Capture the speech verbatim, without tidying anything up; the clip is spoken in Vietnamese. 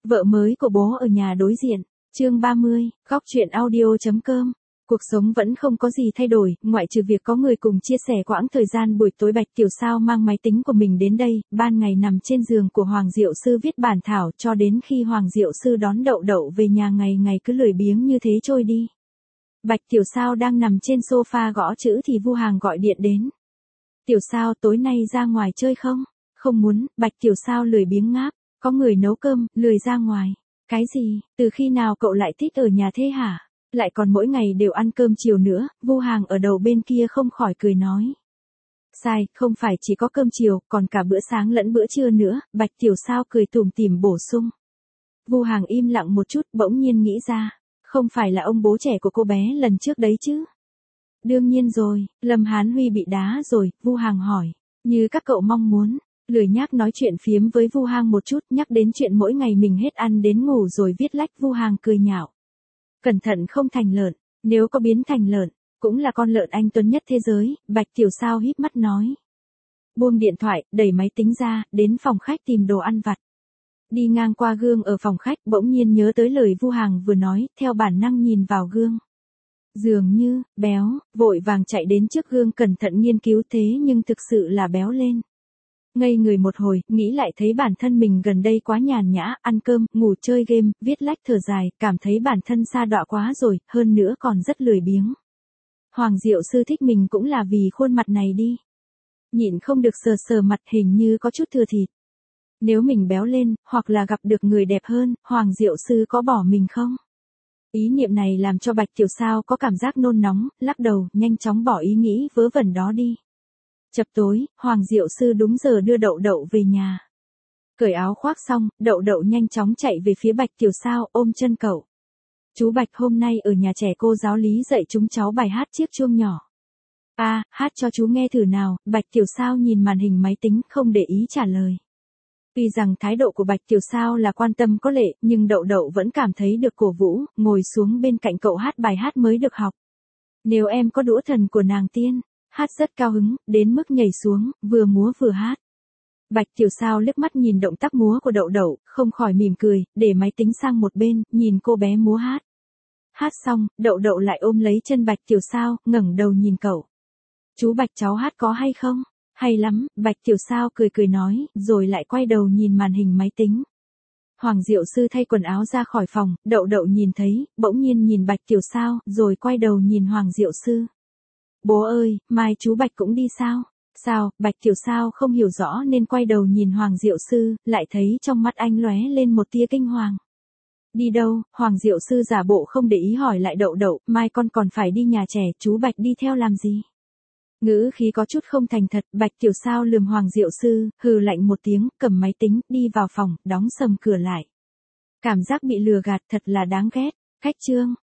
Vợ mới của bố ở nhà đối diện. Chương ba mươi, góc chuyện audio.com. Cuộc sống vẫn không có gì thay đổi, ngoại trừ việc có người cùng chia sẻ quãng thời gian buổi tối Bạch Tiểu Sao mang máy tính của mình đến đây, ban ngày nằm trên giường của Hoàng Diệu Sư viết bản thảo cho đến khi Hoàng Diệu Sư đón Đậu Đậu về nhà ngày ngày cứ lười biếng như thế trôi đi. Bạch Tiểu Sao đang nằm trên sofa gõ chữ thì Vu Hàng gọi điện đến. Tiểu Sao tối nay ra ngoài chơi không? Không muốn, Bạch Tiểu Sao lười biếng ngáp, có người nấu cơm, lười ra ngoài. Cái gì, từ khi nào cậu lại thích ở nhà thế hả? Lại còn mỗi ngày đều ăn cơm chiều nữa, Vu Hàng ở đầu bên kia không khỏi cười nói. Sai, không phải chỉ có cơm chiều, còn cả bữa sáng lẫn bữa trưa nữa, Bạch Tiểu Sao cười tủm tỉm bổ sung. Vu Hàng im lặng một chút, bỗng nhiên nghĩ ra, không phải là ông bố trẻ của cô bé lần trước đấy chứ? Đương nhiên rồi, Lâm Hán Huy bị đá rồi, Vu Hàng hỏi, như các cậu mong muốn. Lười nhác nói chuyện phiếm với Vu Hàng một chút, nhắc đến chuyện mỗi ngày mình hết ăn đến ngủ rồi viết lách, Vu Hàng cười nhạo. Cẩn thận không thành lợn, nếu có biến thành lợn, cũng là con lợn anh tuấn nhất thế giới, Bạch Tiểu Sao híp mắt nói. Buông điện thoại, đẩy máy tính ra, đến phòng khách tìm đồ ăn vặt. Đi ngang qua gương ở phòng khách, bỗng nhiên nhớ tới lời Vu Hàng vừa nói, theo bản năng nhìn vào gương. Dường như, béo, vội vàng chạy đến trước gương cẩn thận nghiên cứu thế nhưng thực sự là béo lên. Ngây người một hồi, nghĩ lại thấy bản thân mình gần đây quá nhàn nhã, ăn cơm, ngủ chơi game, viết lách thở dài, cảm thấy bản thân sa đọa quá rồi, hơn nữa còn rất lười biếng. Hoàng Diệu Sư thích mình cũng là vì khuôn mặt này đi. Nhịn không được sờ sờ mặt hình như có chút thừa thịt. Nếu mình béo lên, hoặc là gặp được người đẹp hơn, Hoàng Diệu Sư có bỏ mình không? Ý niệm này làm cho Bạch Tiểu Sao có cảm giác nôn nóng, lắc đầu, nhanh chóng bỏ ý nghĩ vớ vẩn đó đi. Chập tối, Hoàng Diệu Sư đúng giờ đưa Đậu Đậu về nhà. Cởi áo khoác xong, Đậu Đậu nhanh chóng chạy về phía Bạch Tiểu Sao, ôm chân cậu. Chú Bạch hôm nay ở nhà trẻ cô giáo lý dạy chúng cháu bài hát chiếc chuông nhỏ. À, hát cho chú nghe thử nào, Bạch Tiểu Sao nhìn màn hình máy tính không để ý trả lời. Tuy rằng thái độ của Bạch Tiểu Sao là quan tâm có lệ, nhưng Đậu Đậu vẫn cảm thấy được cổ vũ, ngồi xuống bên cạnh cậu hát bài hát mới được học. Nếu em có đũa thần của nàng tiên. Hát rất cao hứng, đến mức nhảy xuống, vừa múa vừa hát. Bạch Tiểu Sao liếc mắt nhìn động tác múa của Đậu Đậu, không khỏi mỉm cười, để máy tính sang một bên, nhìn cô bé múa hát. Hát xong, Đậu Đậu lại ôm lấy chân Bạch Tiểu Sao, ngẩng đầu nhìn cậu. Chú Bạch cháu hát có hay không? Hay lắm, Bạch Tiểu Sao cười cười nói, rồi lại quay đầu nhìn màn hình máy tính. Hoàng Diệu Sư thay quần áo ra khỏi phòng, Đậu Đậu nhìn thấy, bỗng nhiên nhìn Bạch Tiểu Sao, rồi quay đầu nhìn Hoàng Diệu Sư. Bố ơi, mai chú Bạch cũng đi sao? Sao, Bạch Tiểu Sao không hiểu rõ nên quay đầu nhìn Hoàng Diệu Sư, lại thấy trong mắt anh lóe lên một tia kinh hoàng. Đi đâu? Hoàng Diệu Sư giả bộ không để ý hỏi lại Đậu Đậu, mai con còn phải đi nhà trẻ, chú Bạch đi theo làm gì? Ngữ khí có chút không thành thật, Bạch Tiểu Sao lườm Hoàng Diệu Sư, hừ lạnh một tiếng, cầm máy tính, đi vào phòng, đóng sầm cửa lại. Cảm giác bị lừa gạt thật là đáng ghét. Khách chương.